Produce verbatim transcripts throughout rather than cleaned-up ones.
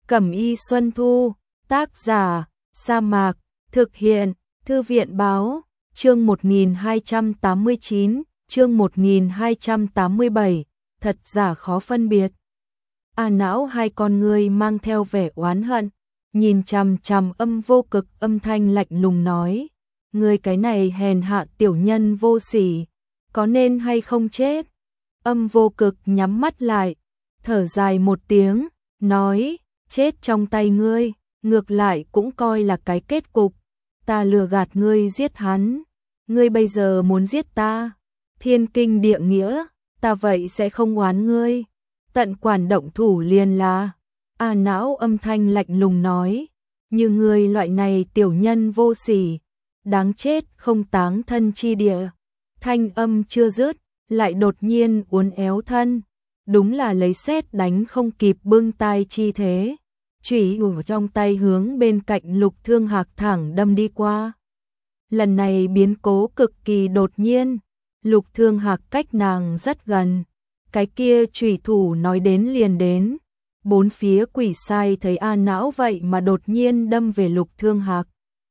Cẩm y Xuân Thu, tác giả, Sa Mạc, thực hiện, Thư viện báo, chương một nghìn hai trăm tám mươi chín, chương một nghìn hai trăm tám mươi bảy, thật giả khó phân biệt. A Não hai con ngươi mang theo vẻ oán hận, nhìn chằm chằm Âm Vô Cực, âm thanh lạnh lùng nói, ngươi cái này hèn hạ tiểu nhân vô sỉ, có nên hay không chết? Âm Vô Cực nhắm mắt lại, thở dài một tiếng, nói, chết trong tay ngươi, ngược lại cũng coi là cái kết cục, ta lừa gạt ngươi giết hắn, ngươi bây giờ muốn giết ta, thiên kinh địa nghĩa, ta vậy sẽ không oán ngươi, tận quản động thủ liền là. A Não âm thanh lạnh lùng nói, như ngươi loại này tiểu nhân vô sỉ, đáng chết không táng thân chi địa. Thanh âm chưa dứt, lại đột nhiên uốn éo thân, đúng là lấy sét đánh không kịp bưng tai chi thế, chủy ở trong tay hướng bên cạnh Lục Thương Hạc thẳng đâm đi qua. Lần này biến cố cực kỳ đột nhiên, Lục Thương Hạc cách nàng rất gần, cái kia chủy thủ nói đến liền đến. Bốn phía quỷ sai thấy A Não vậy mà đột nhiên đâm về Lục Thương Hạc,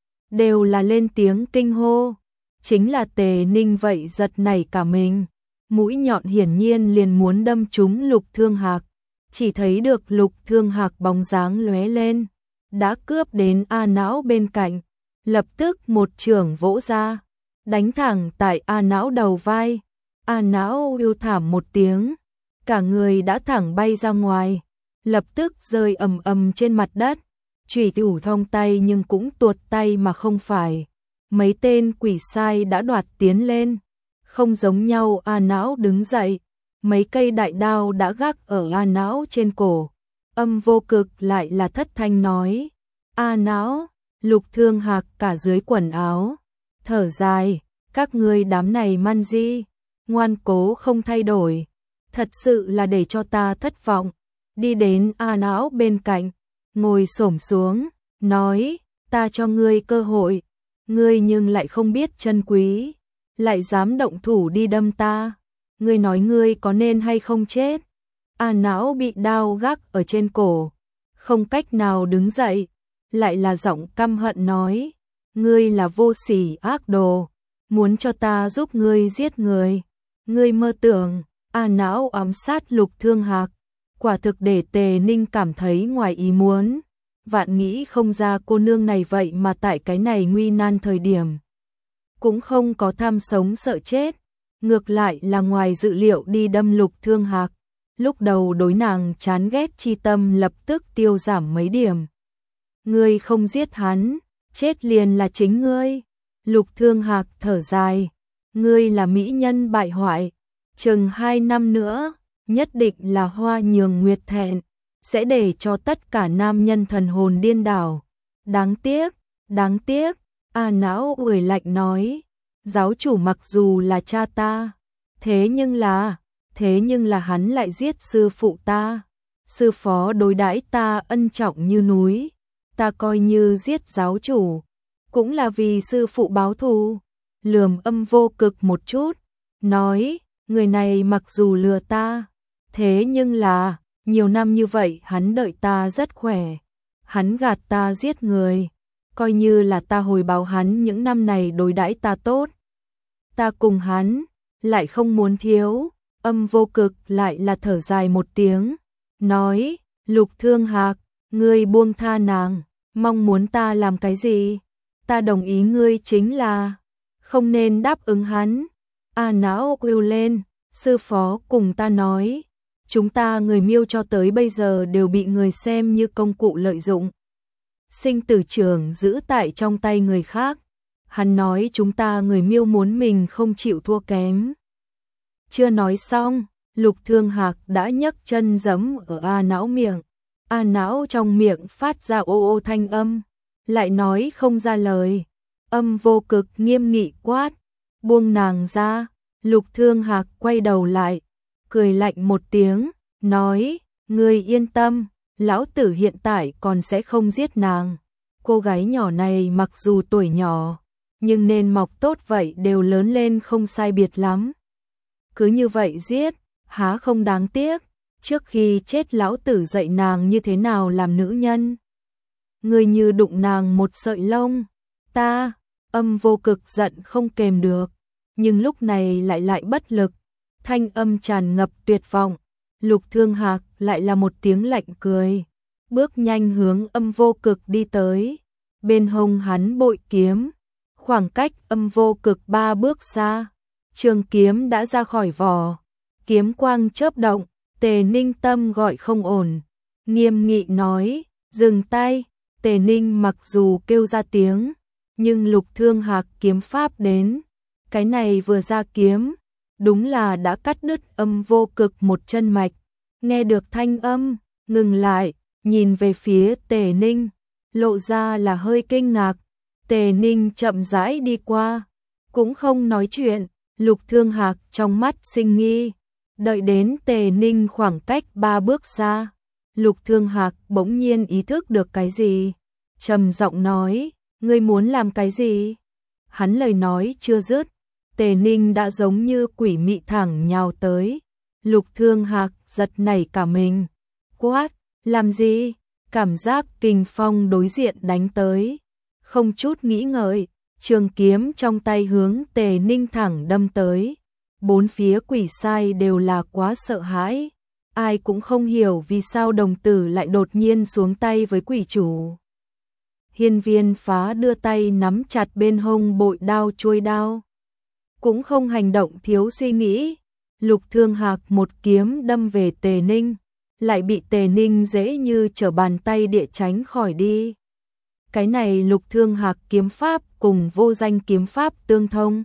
đều là lên tiếng kinh hô, chính là Tề Ninh vậy giật nảy cả mình, mũi nhọn hiển nhiên liền muốn đâm trúng Lục Thương Hạc, chỉ thấy được Lục Thương Hạc bóng dáng lóe lên, đã cướp đến A Não bên cạnh, lập tức một chưởng vỗ ra, đánh thẳng tại A Não đầu vai. A Não yêu thảm một tiếng, cả người đã thẳng bay ra ngoài, lập tức rơi ầm ầm trên mặt đất, chủy thủ thong tay nhưng cũng tuột tay mà không phải. Mấy tên quỷ sai đã đoạt tiến lên, không giống nhau. A Não đứng dậy, mấy cây đại đao đã gác ở A Não trên cổ. Âm Vô Cực lại là thất thanh nói, A Não. Lục Thương Hạc cả dưới quần áo, thở dài, các ngươi đám này man di, ngoan cố không thay đổi, thật sự là để cho ta thất vọng. Đi đến A Não bên cạnh, ngồi xổm xuống, nói, ta cho ngươi cơ hội, ngươi nhưng lại không biết trân quý, lại dám động thủ đi đâm ta, ngươi nói ngươi có nên hay không chết? A Não bị đao gác ở trên cổ, không cách nào đứng dậy, lại là giọng căm hận nói, ngươi là vô sỉ ác đồ, muốn cho ta giúp ngươi giết người, ngươi mơ tưởng. A Não ám sát Lục Thương Hạc, quả thực để Tề Ninh cảm thấy ngoài ý muốn, vạn nghĩ không ra cô nương này vậy mà tại cái này nguy nan thời điểm cũng không có tham sống sợ chết, ngược lại là ngoài dự liệu đi đâm Lục Thương Hạc. Lúc đầu đối nàng chán ghét chi tâm lập tức tiêu giảm mấy điểm. Ngươi không giết hắn, chết liền là chính ngươi. Lục Thương Hạc thở dài, ngươi là mỹ nhân bại hoại, chừng hai năm nữa, nhất định là hoa nhường nguyệt thẹn, sẽ để cho tất cả nam nhân thần hồn điên đảo. Đáng tiếc, đáng tiếc. A Não uể lạnh nói, giáo chủ mặc dù là cha ta, thế nhưng là, thế nhưng là hắn lại giết sư phụ ta, sư phó đối đãi ta ân trọng như núi, ta coi như giết giáo chủ, cũng là vì sư phụ báo thù. Lườm Âm Vô Cực một chút, nói, người này mặc dù lừa ta, thế nhưng là, nhiều năm như vậy hắn đợi ta rất khỏe, hắn gạt ta giết người, coi như là ta hồi báo hắn những năm này đối đãi ta tốt. Ta cùng hắn, lại không muốn thiếu. Âm Vô Cực lại là thở dài một tiếng, nói, Lục Thương Hạc, ngươi buông tha nàng, mong muốn ta làm cái gì? Ta đồng ý ngươi chính là, không nên đáp ứng hắn. A Não kêu lên, sư phó cùng ta nói, chúng ta người Miêu cho tới bây giờ đều bị người xem như công cụ lợi dụng, sinh tử trường giữ tại trong tay người khác. Hắn nói chúng ta người Miêu muốn mình không chịu thua kém. Chưa nói xong, Lục Thương Hạc đã nhấc chân giẫm ở A Não miệng. A Não trong miệng phát ra ô ô thanh âm, lại nói không ra lời. Âm Vô Cực nghiêm nghị quát, buông nàng ra. Lục Thương Hạc quay đầu lại, cười lạnh một tiếng, nói, ngươi yên tâm, lão tử hiện tại còn sẽ không giết nàng. Cô gái nhỏ này mặc dù tuổi nhỏ, nhưng nên mọc tốt vậy đều lớn lên không sai biệt lắm. Cứ như vậy giết, há không đáng tiếc. trước khi chết lão tử dạy nàng như thế nào làm nữ nhân. Người như đụng nàng một sợi lông, ta, Âm Vô Cực giận không kềm được, nhưng lúc này lại lại bất lực, thanh âm tràn ngập tuyệt vọng. Lục Thương Hạc lại là một tiếng lạnh cười, bước nhanh hướng Âm Vô Cực đi tới, bên hông hắn bội kiếm, khoảng cách Âm Vô Cực ba bước xa, trường kiếm đã ra khỏi vỏ, kiếm quang chớp động. Tề Ninh tâm gọi không ổn, nghiêm nghị nói, dừng tay. Tề Ninh mặc dù kêu ra tiếng, nhưng Lục Thương Hạc kiếm pháp đến, cái này vừa ra kiếm, đúng là đã cắt đứt Âm Vô Cực một chân mạch. Nghe được thanh âm, ngừng lại, nhìn về phía Tề Ninh, lộ ra là hơi kinh ngạc. Tề Ninh chậm rãi đi qua, cũng không nói chuyện. Lục Thương Hạc trong mắt sinh nghi, đợi đến Tề Ninh khoảng cách ba bước xa, Lục Thương Hạc bỗng nhiên ý thức được cái gì, trầm giọng nói, ngươi muốn làm cái gì? Hắn lời nói chưa dứt, Tề Ninh đã giống như quỷ mị thẳng nhào tới. Lục Thương Hạc giật nảy cả mình, quát, làm gì? Cảm giác kình phong đối diện đánh tới, không chút nghĩ ngợi, trường kiếm trong tay hướng Tề Ninh thẳng đâm tới. Bốn phía quỷ sai đều là quá sợ hãi, ai cũng không hiểu vì sao đồng tử lại đột nhiên xuống tay với quỷ chủ. Hiên Viên Phá đưa tay nắm chặt bên hông bội đao chuôi đao, cũng không hành động thiếu suy nghĩ. Lục Thương Hạc một kiếm đâm về Tề Ninh, lại bị Tề Ninh dễ như trở bàn tay địa tránh khỏi đi. Cái này Lục Thương Hạc kiếm pháp cùng Vô Danh kiếm pháp tương thông.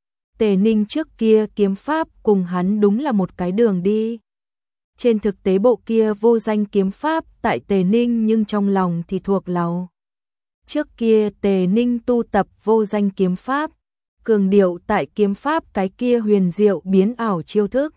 Tề Ninh trước kia kiếm pháp cùng hắn đúng là một cái đường đi. Trên thực tế bộ kia Vô Danh kiếm pháp tại Tề Ninh nhưng trong lòng thì thuộc lầu. Trước kia Tề Ninh tu tập Vô Danh kiếm pháp, cường điệu tại kiếm pháp cái kia huyền diệu biến ảo chiêu thức.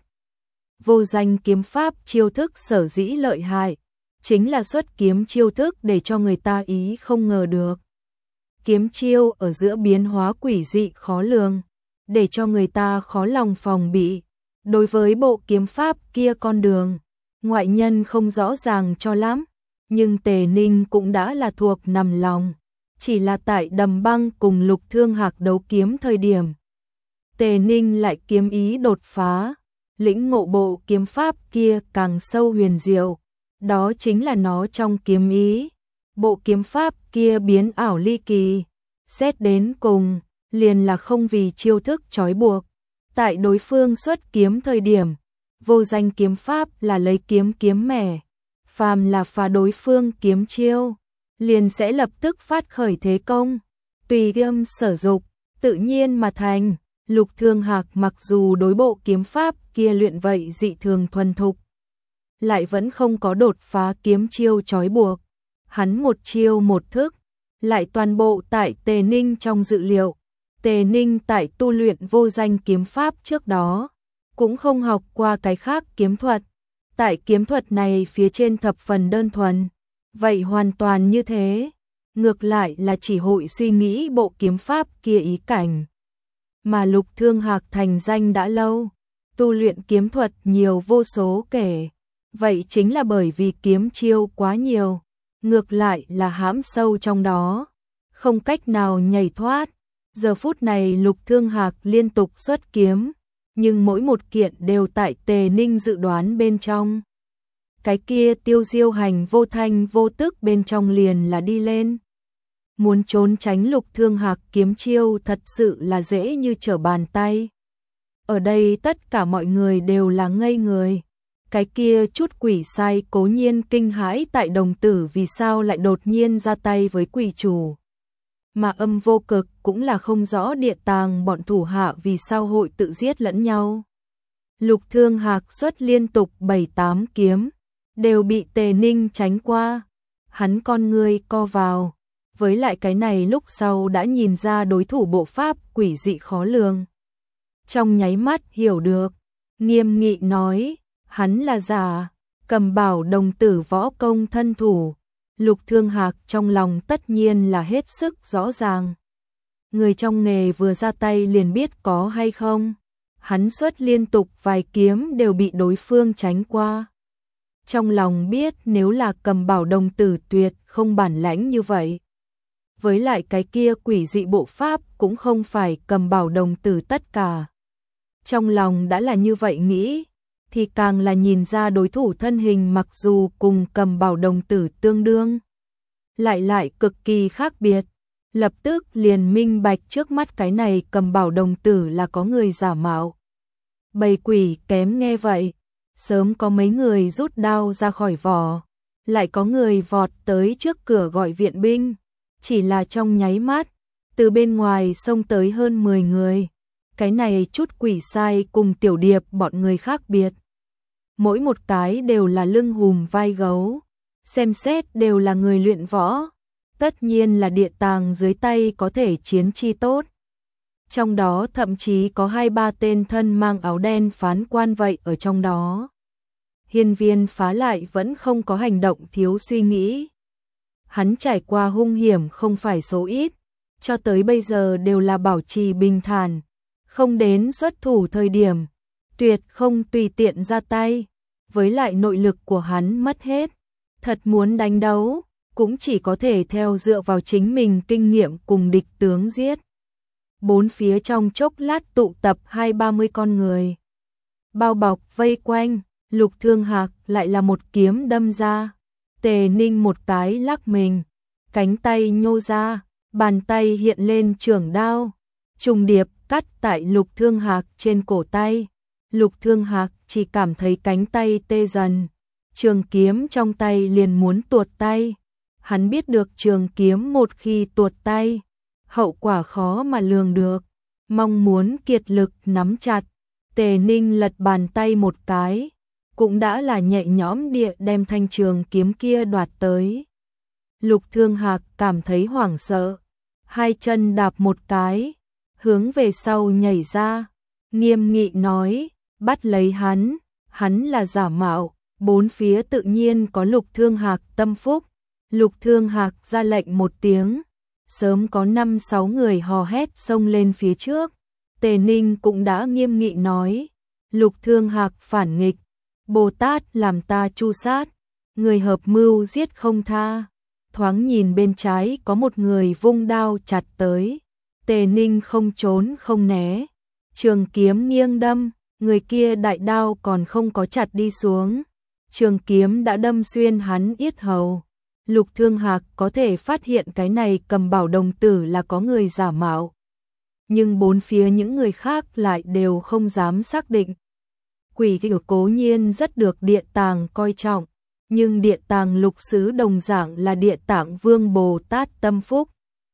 Vô Danh kiếm pháp chiêu thức sở dĩ lợi hại, chính là xuất kiếm chiêu thức để cho người ta ý không ngờ được. Kiếm chiêu ở giữa biến hóa quỷ dị khó lường, để cho người ta khó lòng phòng bị. Đối với bộ kiếm pháp kia con đường, ngoại nhân không rõ ràng cho lắm, nhưng Tề Ninh cũng đã là thuộc nằm lòng. Chỉ là tại Đầm Băng cùng Lục Thương Hạc đấu kiếm thời điểm, Tề Ninh lại kiếm ý đột phá, lĩnh ngộ bộ kiếm pháp kia càng sâu huyền diệu. Đó chính là nó trong kiếm ý, bộ kiếm pháp kia biến ảo ly kỳ, xét đến cùng, liền là không vì chiêu thức trói buộc. Tại đối phương xuất kiếm thời điểm, Vô Danh kiếm pháp là lấy kiếm kiếm mẻ, phàm là phá đối phương kiếm chiêu, liền sẽ lập tức phát khởi thế công, tùy tâm sở dục, tự nhiên mà thành. Lục Thương Hạc mặc dù đối bộ kiếm pháp kia luyện vậy dị thường thuần thục, lại vẫn không có đột phá kiếm chiêu trói buộc. Hắn một chiêu một thức, lại toàn bộ tại Tề Ninh trong dự liệu. Tề Ninh tại tu luyện Vô Danh kiếm pháp trước đó, cũng không học qua cái khác kiếm thuật. Tại kiếm thuật này phía trên thập phần đơn thuần, vậy hoàn toàn như thế. Ngược lại là chỉ hội suy nghĩ bộ kiếm pháp kia ý cảnh. Mà Lục Thương Hạc thành danh đã lâu, tu luyện kiếm thuật nhiều vô số kể. Vậy chính là bởi vì kiếm chiêu quá nhiều, ngược lại là hãm sâu trong đó, không cách nào nhảy thoát. Giờ phút này Lục Thương Hạc liên tục xuất kiếm, nhưng mỗi một kiện đều tại Tề Ninh dự đoán bên trong. Cái kia Tiêu Diêu Hành vô thanh vô tức bên trong liền là đi lên. Muốn trốn tránh Lục Thương Hạc kiếm chiêu thật sự là dễ như trở bàn tay. Ở đây tất cả mọi người đều là ngây người. Cái kia chút quỷ sai cố nhiên kinh hãi tại đồng tử vì sao lại đột nhiên ra tay với quỷ chủ. Mà Âm Vô Cực cũng là không rõ địa tàng bọn thủ hạ vì sao hội tự giết lẫn nhau. Lục Thương Hạc xuất liên tục bảy tám kiếm, đều bị Tề Ninh tránh qua. Hắn con ngươi co vào, với lại cái này lúc sau đã nhìn ra đối thủ bộ pháp quỷ dị khó lường. Trong nháy mắt hiểu được, nghiêm nghị nói, hắn là giả, Cầm Bảo đồng tử võ công thân thủ. Lục Thương Hạc trong lòng tất nhiên là hết sức rõ ràng. Người trong nghề vừa ra tay liền biết có hay không. Hắn xuất liên tục vài kiếm đều bị đối phương tránh qua. trong lòng biết nếu là Cầm Bảo đồng tử tuyệt không bản lãnh như vậy. Với lại cái kia quỷ dị bộ pháp cũng không phải Cầm Bảo đồng tử tất cả. Trong lòng đã là như vậy nghĩ, thì càng là nhìn ra đối thủ thân hình mặc dù cùng Cầm Bảo đồng tử tương đương, lại lại cực kỳ khác biệt. Lập tức liền minh bạch trước mắt cái này Cầm Bảo đồng tử là có người giả mạo. Bầy quỷ kém nghe vậy, sớm có mấy người rút đao ra khỏi vỏ, lại có người vọt tới trước cửa gọi viện binh, chỉ là trong nháy mắt, từ bên ngoài xông tới hơn mười người. Cái này chút quỷ sai cùng Tiểu Điệp bọn người khác biệt. Mỗi một cái đều là lưng hùm vai gấu, xem xét đều là người luyện võ, tất nhiên là địa tàng dưới tay có thể chiến chi tốt. Trong đó thậm chí có hai ba tên thân mang áo đen phán quan vậy ở trong đó. Hiên Viên Phá lại vẫn không có hành động thiếu suy nghĩ. Hắn trải qua hung hiểm không phải số ít, cho tới bây giờ đều là bảo trì bình thản, không đến xuất thủ thời điểm, tuyệt không tùy tiện ra tay. Với lại nội lực của hắn mất hết, thật muốn đánh đấu, cũng chỉ có thể theo dựa vào chính mình kinh nghiệm cùng địch tướng giết. Bốn phía trong chốc lát tụ tập hai ba mươi con người, bao bọc vây quanh. Lục Thương Hạc lại là một kiếm đâm ra, Tề Ninh một cái lắc mình, cánh tay nhô ra, bàn tay hiện lên chưởng đao, trùng điệp cắt tại Lục Thương Hạc trên cổ tay. Lục Thương Hạc chỉ cảm thấy cánh tay tê dần, trường kiếm trong tay liền muốn tuột tay. Hắn biết được trường kiếm một khi tuột tay, hậu quả khó mà lường được, mong muốn kiệt lực nắm chặt. Tề Ninh lật bàn tay một cái, cũng đã là nhẹ nhõm địa đem thanh trường kiếm kia đoạt tới. Lục Thương Hạc cảm thấy hoảng sợ, hai chân đạp một cái, hướng về sau nhảy ra, nghiêm nghị nói, bắt lấy hắn, hắn là giả mạo. Bốn phía tự nhiên có Lục Thương Hạc tâm phúc. Lục Thương Hạc ra lệnh một tiếng, sớm có năm sáu người hò hét xông lên phía trước. Tề Ninh cũng đã nghiêm nghị nói, Lục Thương Hạc phản nghịch, Bồ Tát làm ta chu sát, người hợp mưu giết không tha. Thoáng nhìn bên trái có một người vung đao chặt tới, Tề Ninh không trốn không né, trường kiếm nghiêng đâm, người kia đại đao còn không có chặt đi xuống, trường kiếm đã đâm xuyên hắn yết hầu. Lục Thương Hạc có thể phát hiện cái này Cầm Bảo đồng tử là có người giả mạo, nhưng bốn phía những người khác lại đều không dám xác định. Quỷ Tiểu cố nhiên rất được Địa Tàng coi trọng, nhưng Địa Tàng lục sứ đồng dạng là Địa Tạng Vương Bồ Tát tâm phúc.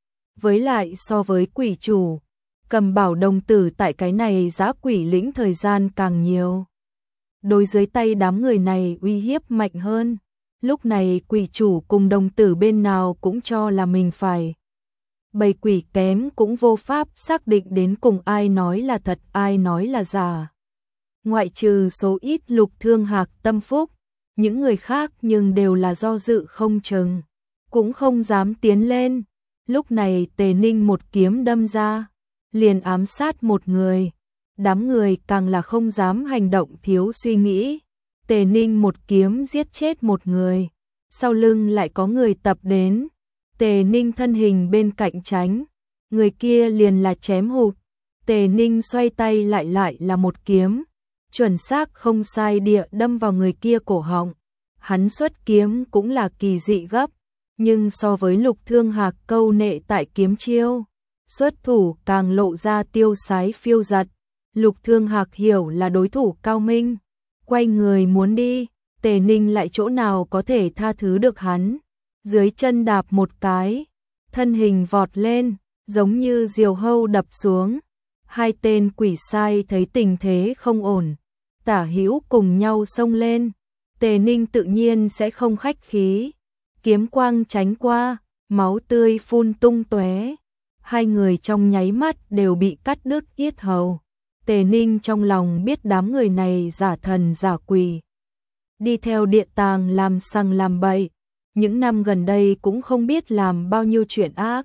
Với lại so với quỷ chủ, Cầm Bảo đồng tử tại cái này giã quỷ lĩnh thời gian càng nhiều. Đối dưới tay đám người này uy hiếp mạnh hơn. Lúc này quỷ chủ cùng đồng tử bên nào cũng cho là mình phải. Bầy quỷ kém cũng vô pháp xác định đến cùng ai nói là thật ai nói là giả. Ngoại trừ số ít Lục Thương Hạc tâm phúc, những người khác nhưng đều là do dự không chừng, cũng không dám tiến lên. Lúc này Tề Ninh một kiếm đâm ra, liền ám sát một người. Đám người càng là không dám hành động thiếu suy nghĩ. Tề Ninh một kiếm giết chết một người, sau lưng lại có người tập đến. Tề Ninh thân hình bên cạnh tránh, người kia liền là chém hụt. Tề Ninh xoay tay lại lại là một kiếm, chuẩn xác không sai địa đâm vào người kia cổ họng. Hắn xuất kiếm cũng là kỳ dị gấp, nhưng so với Lục Thương Hạc câu nệ tại kiếm chiêu, xuất thủ càng lộ ra tiêu sái phiêu giật. Lục Thương Hạc hiểu là đối thủ cao minh, quay người muốn đi, Tề Ninh lại chỗ nào có thể tha thứ được hắn. Dưới chân đạp một cái, thân hình vọt lên, giống như diều hâu đập xuống. Hai tên quỷ sai thấy tình thế không ổn, tả hữu cùng nhau xông lên. Tề Ninh tự nhiên sẽ không khách khí, kiếm quang tránh qua, máu tươi phun tung tóe. Hai người trong nháy mắt đều bị cắt đứt yết hầu. Tề Ninh trong lòng biết đám người này giả thần giả quỷ, đi theo Địa Tàng làm sằng làm bậy, những năm gần đây cũng không biết làm bao nhiêu chuyện ác.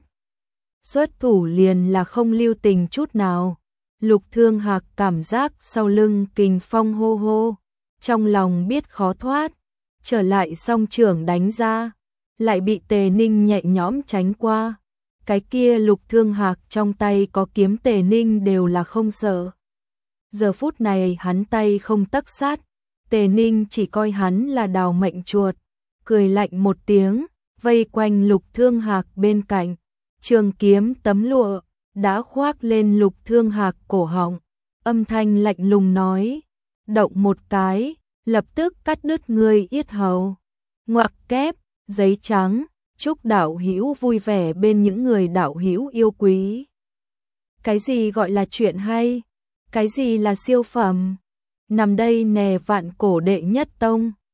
Xuất thủ liền là không lưu tình chút nào. Lục Thương Hạc cảm giác sau lưng kình phong hô hô, trong lòng biết khó thoát, trở lại song trưởng đánh ra, lại bị Tề Ninh nhẹ nhõm tránh qua. Cái kia Lục Thương Hạc trong tay có kiếm Tề Ninh đều là không sợ. Giờ phút này hắn tay không tấc sát, Tề Ninh chỉ coi hắn là đào mệnh chuột, cười lạnh một tiếng, vây quanh Lục Thương Hạc bên cạnh, trường kiếm tấm lụa đã khoác lên Lục Thương Hạc cổ họng, âm thanh lạnh lùng nói, động một cái, lập tức cắt đứt ngươi yết hầu. Ngoặc kép, giấy trắng, chúc đạo hữu vui vẻ bên những người đạo hữu yêu quý. Cái gì gọi là chuyện hay? Cái gì là siêu phẩm? Nằm đây nè vạn cổ đệ nhất tông.